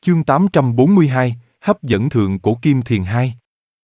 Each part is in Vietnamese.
Chương 842, hấp dẫn thượng cổ kim thiền 2.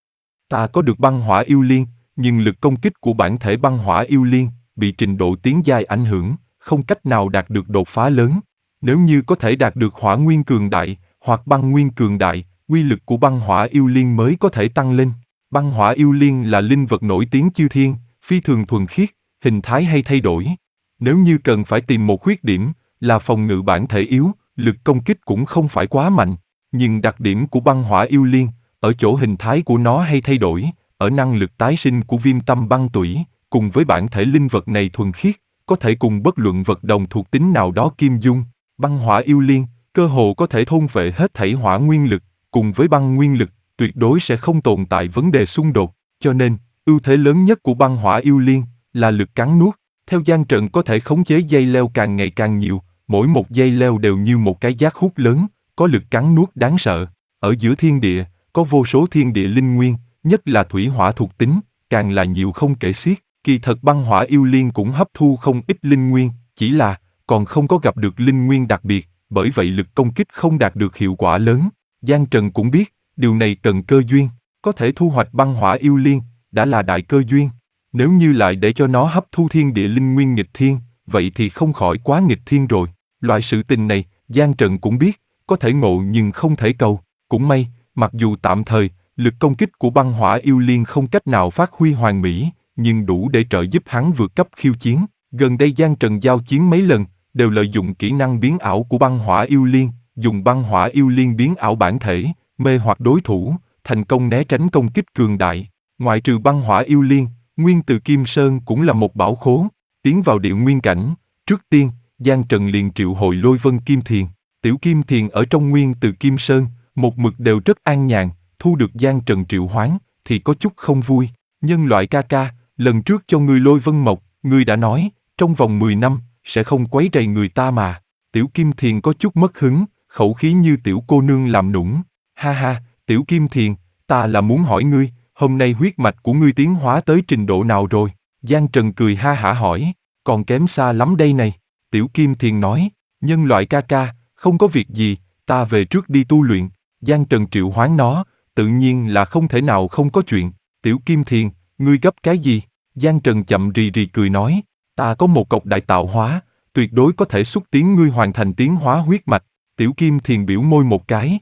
Ta có được băng hỏa yêu liên, nhưng lực công kích của bản thể băng hỏa yêu liên bị trình độ tiến giai ảnh hưởng, không cách nào đạt được đột phá lớn. Nếu như có thể đạt được hỏa nguyên cường đại, hoặc băng nguyên cường đại, uy lực của băng hỏa yêu liên mới có thể tăng lên. Băng hỏa yêu liên là linh vật nổi tiếng chư thiên, phi thường thuần khiết, hình thái hay thay đổi. Nếu như cần phải tìm một khuyết điểm, là phòng ngự bản thể yếu, lực công kích cũng không phải quá mạnh. Nhưng đặc điểm của băng hỏa yêu liên, ở chỗ hình thái của nó hay thay đổi, ở năng lực tái sinh của viêm tâm băng tủy, cùng với bản thể linh vật này thuần khiết, có thể cùng bất luận vật đồng thuộc tính nào đó kim dung. Băng hỏa yêu liên, cơ hồ có thể thôn phệ hết thảy hỏa nguyên lực, cùng với băng nguyên lực, tuyệt đối sẽ không tồn tại vấn đề xung đột. Cho nên, ưu thế lớn nhất của băng hỏa yêu liên là lực cắn nuốt. Theo Giang Trần có thể khống chế dây leo càng ngày càng nhiều, mỗi một dây leo đều như một cái giác hút lớn, có lực cắn nuốt đáng sợ. Ở giữa thiên địa, có vô số thiên địa linh nguyên, nhất là thủy hỏa thuộc tính, càng là nhiều không kể xiết. Kỳ thật băng hỏa yêu liên cũng hấp thu không ít linh nguyên, chỉ là còn không có gặp được linh nguyên đặc biệt, bởi vậy lực công kích không đạt được hiệu quả lớn. Giang Trần cũng biết, điều này cần cơ duyên, có thể thu hoạch băng hỏa yêu liên, đã là đại cơ duyên. Nếu như lại để cho nó hấp thu thiên địa linh nguyên nghịch thiên, vậy thì không khỏi quá nghịch thiên rồi. Loại sự tình này, Giang Trần cũng biết, có thể ngộ nhưng không thể cầu. Cũng may, mặc dù tạm thời, lực công kích của băng hỏa yêu liên không cách nào phát huy hoàn mỹ, nhưng đủ để trợ giúp hắn vượt cấp khiêu chiến. Gần đây Giang Trần giao chiến mấy lần, đều lợi dụng kỹ năng biến ảo của băng hỏa yêu liên, dùng băng hỏa yêu liên biến ảo bản thể, mê hoặc đối thủ, thành công né tránh công kích cường đại. Ngoại trừ băng hỏa yêu liên, Nguyên Từ Kim Sơn cũng là một bảo khố. Tiến vào địa nguyên cảnh, trước tiên, Giang Trần liền triệu hồi Lôi Vân Kim Thiền. Tiểu Kim Thiền ở trong Nguyên Từ Kim Sơn, một mực đều rất an nhàn, thu được Giang Trần triệu hoán, thì có chút không vui. Nhân loại ca ca, lần trước cho ngươi Lôi Vân Mộc, ngươi đã nói, trong vòng 10 năm, sẽ không quấy rầy người ta mà. Tiểu Kim Thiền có chút mất hứng, khẩu khí như tiểu cô nương làm nũng. Ha ha, Tiểu Kim Thiền, ta là muốn hỏi ngươi, hôm nay huyết mạch của ngươi tiến hóa tới trình độ nào rồi? Giang Trần cười ha hả hỏi, còn kém xa lắm đây này. Tiểu Kim Thiền nói, nhân loại ca ca, không có việc gì, ta về trước đi tu luyện. Giang Trần triệu hoán nó, tự nhiên là không thể nào không có chuyện. Tiểu Kim Thiền, ngươi gấp cái gì? Giang Trần chậm rì rì cười nói, ta có một cọc đại tạo hóa, tuyệt đối có thể xúc tiến ngươi hoàn thành tiến hóa huyết mạch. Tiểu Kim Thiền biểu môi một cái.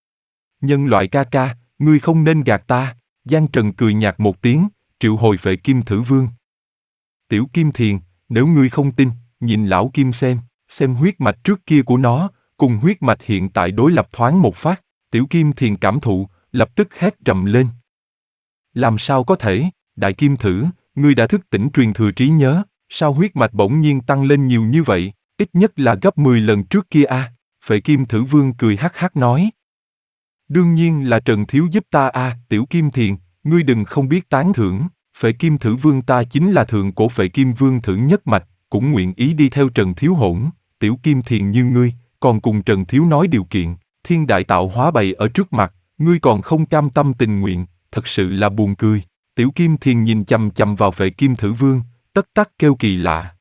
Nhân loại ca ca, ngươi không nên gạt ta. Giang Trần cười nhạt một tiếng, triệu hồi Phệ Kim Thử Vương. Tiểu Kim Thiền, nếu ngươi không tin, nhìn lão Kim xem huyết mạch trước kia của nó, cùng huyết mạch hiện tại đối lập thoáng một phát. Tiểu Kim Thiền cảm thụ, lập tức hét rầm lên. Làm sao có thể, Đại Kim Thử, ngươi đã thức tỉnh truyền thừa trí nhớ, sao huyết mạch bỗng nhiên tăng lên nhiều như vậy, ít nhất là gấp 10 lần trước kia a. Phệ Kim Thử Vương cười hắc hắc nói. Đương nhiên là Trần Thiếu giúp ta a. Tiểu Kim Thiền, ngươi đừng không biết tán thưởng, Phệ Kim Thử Vương ta chính là thượng cổ Phệ Kim Vương Thử nhất mạch, cũng nguyện ý đi theo Trần Thiếu hỗn. Tiểu Kim Thiền như ngươi, còn cùng Trần Thiếu nói điều kiện, thiên đại tạo hóa bày ở trước mặt, ngươi còn không cam tâm tình nguyện, thật sự là buồn cười. Tiểu Kim Thiền nhìn chằm chằm vào Phệ Kim Thử Vương, tất tắc kêu kỳ lạ.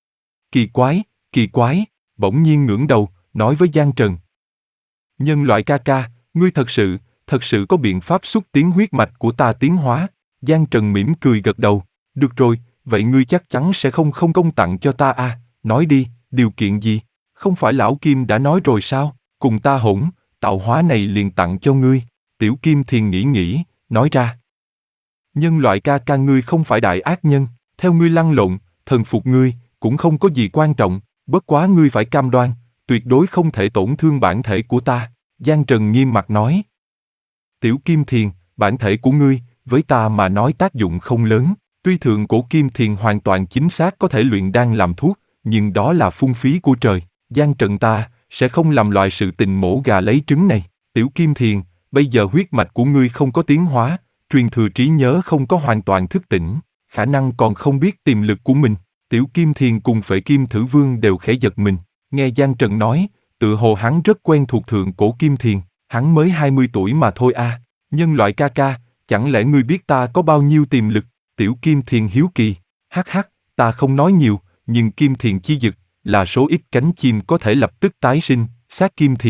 Kỳ quái, bỗng nhiên ngẩng đầu, nói với Giang Trần. Nhân loại ca ca, ngươi thật sự có biện pháp xúc tiến huyết mạch của ta tiến hóa. Giang Trần mỉm cười gật đầu, được rồi, vậy ngươi chắc chắn sẽ không công tặng cho ta à, nói đi, điều kiện gì? Không phải lão Kim đã nói rồi sao, cùng ta hỗn, tạo hóa này liền tặng cho ngươi. Tiểu Kim Thiền nghĩ, nói ra. Nhân loại ca ca ngươi không phải đại ác nhân, theo ngươi lăn lộn, thần phục ngươi, cũng không có gì quan trọng, bất quá ngươi phải cam đoan, tuyệt đối không thể tổn thương bản thể của ta. Giang Trần nghiêm mặt nói. Tiểu Kim Thiền, bản thể của ngươi, với ta mà nói tác dụng không lớn, tuy thượng cổ Kim Thiền hoàn toàn chính xác có thể luyện đan làm thuốc, nhưng đó là phung phí của trời. Giang Trần ta sẽ không làm loại sự tình mổ gà lấy trứng này. Tiểu Kim Thiền, bây giờ huyết mạch của ngươi không có tiến hóa, truyền thừa trí nhớ không có hoàn toàn thức tỉnh, khả năng còn không biết tiềm lực của mình. Tiểu Kim Thiền cùng Phệ Kim Thử Vương đều khẽ giật mình, nghe Giang Trần nói, tự hồ hắn rất quen thuộc thượng cổ Kim Thiền, hắn mới 20 tuổi mà thôi a. Nhân loại ca ca, chẳng lẽ ngươi biết ta có bao nhiêu tiềm lực? Tiểu Kim Thiền hiếu kỳ, hắc hắc, ta không nói nhiều, nhưng Kim Thiền chi dực là số ít cánh chim có thể lập tức tái sinh, xác Kim Thiền,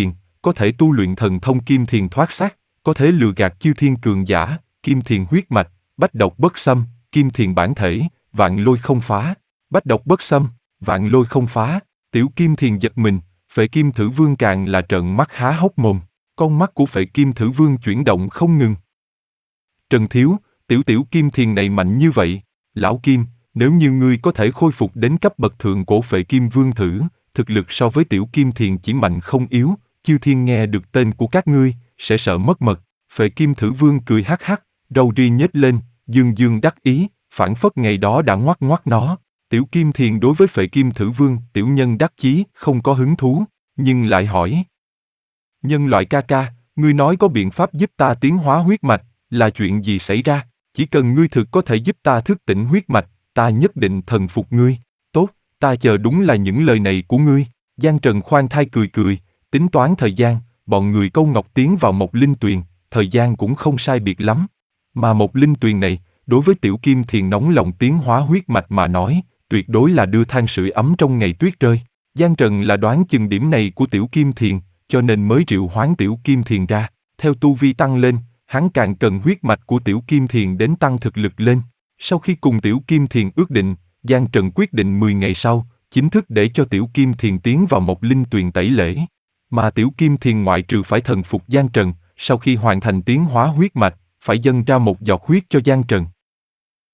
có thể tu luyện thần thông kim thiền thoát xác, có thể lừa gạt chư thiên cường giả, kim thiền huyết mạch, bách độc bất xâm, kim thiền bản thể, vạn lôi không phá, bách độc bất xâm, vạn lôi không phá. Tiểu kim thiền giật mình, Phệ Kim Thử Vương càng là trợn mắt há hốc mồm, con mắt của Phệ Kim Thử Vương chuyển động không ngừng. Trần Thiếu, tiểu kim thiền này mạnh như vậy, lão Kim, nếu như ngươi có thể khôi phục đến cấp bậc thượng cổ Phệ Kim Vương thử, thực lực so với tiểu kim thiền chỉ mạnh không yếu, chư thiên nghe được tên của các ngươi, sẽ sợ mất mật. Phệ Kim Thử Vương cười hắc hắc, râu ria nhếch lên, dương dương đắc ý, phảng phất ngày đó đã ngoắc ngoắc nó. Tiểu Kim Thiền đối với Phệ Kim Thử Vương, tiểu nhân đắc chí, không có hứng thú, nhưng lại hỏi. Nhân loại ca ca, ngươi nói có biện pháp giúp ta tiến hóa huyết mạch, là chuyện gì xảy ra? Chỉ cần ngươi thực có thể giúp ta thức tỉnh huyết mạch, ta nhất định thần phục ngươi. Tốt, ta chờ đúng là những lời này của ngươi. Giang Trần khoan thai cười cười, tính toán thời gian, bọn người Câu Ngọc tiến vào một linh tuyền, thời gian cũng không sai biệt lắm. Mà một linh tuyền này, đối với tiểu Kim Thiền nóng lòng tiến hóa huyết mạch mà nói, tuyệt đối là đưa than sưởi ấm trong ngày tuyết rơi. Giang Trần là đoán chừng điểm này của tiểu Kim Thiền, cho nên mới triệu hoán tiểu Kim Thiền ra. Theo tu vi tăng lên, hắn càng cần huyết mạch của tiểu Kim Thiền đến tăng thực lực lên. Sau khi cùng tiểu Kim Thiền ước định, Giang Trần quyết định 10 ngày sau, chính thức để cho tiểu Kim Thiền tiến vào một linh tuyền tẩy lễ. Mà tiểu Kim Thiền ngoại trừ phải thần phục Giang Trần, sau khi hoàn thành tiến hóa huyết mạch, phải dâng ra một giọt huyết cho Giang Trần.